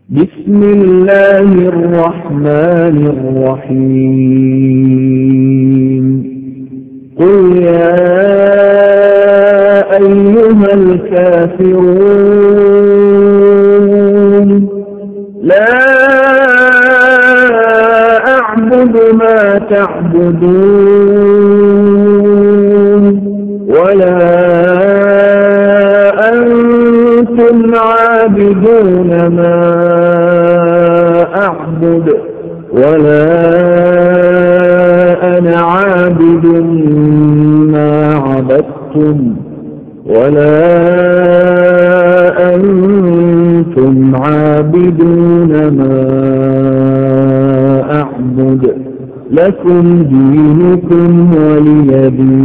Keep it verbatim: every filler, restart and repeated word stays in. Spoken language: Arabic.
بسم الله الرحمن الرحيم قل يا أيها الكافرون لا أعبد ما تعبدون ولا أنتم عابدون ما أعبد ولا أنا عابد ما عبدتم ولا أنتم عابدون ما أعبد لكم دينكم ولي دين.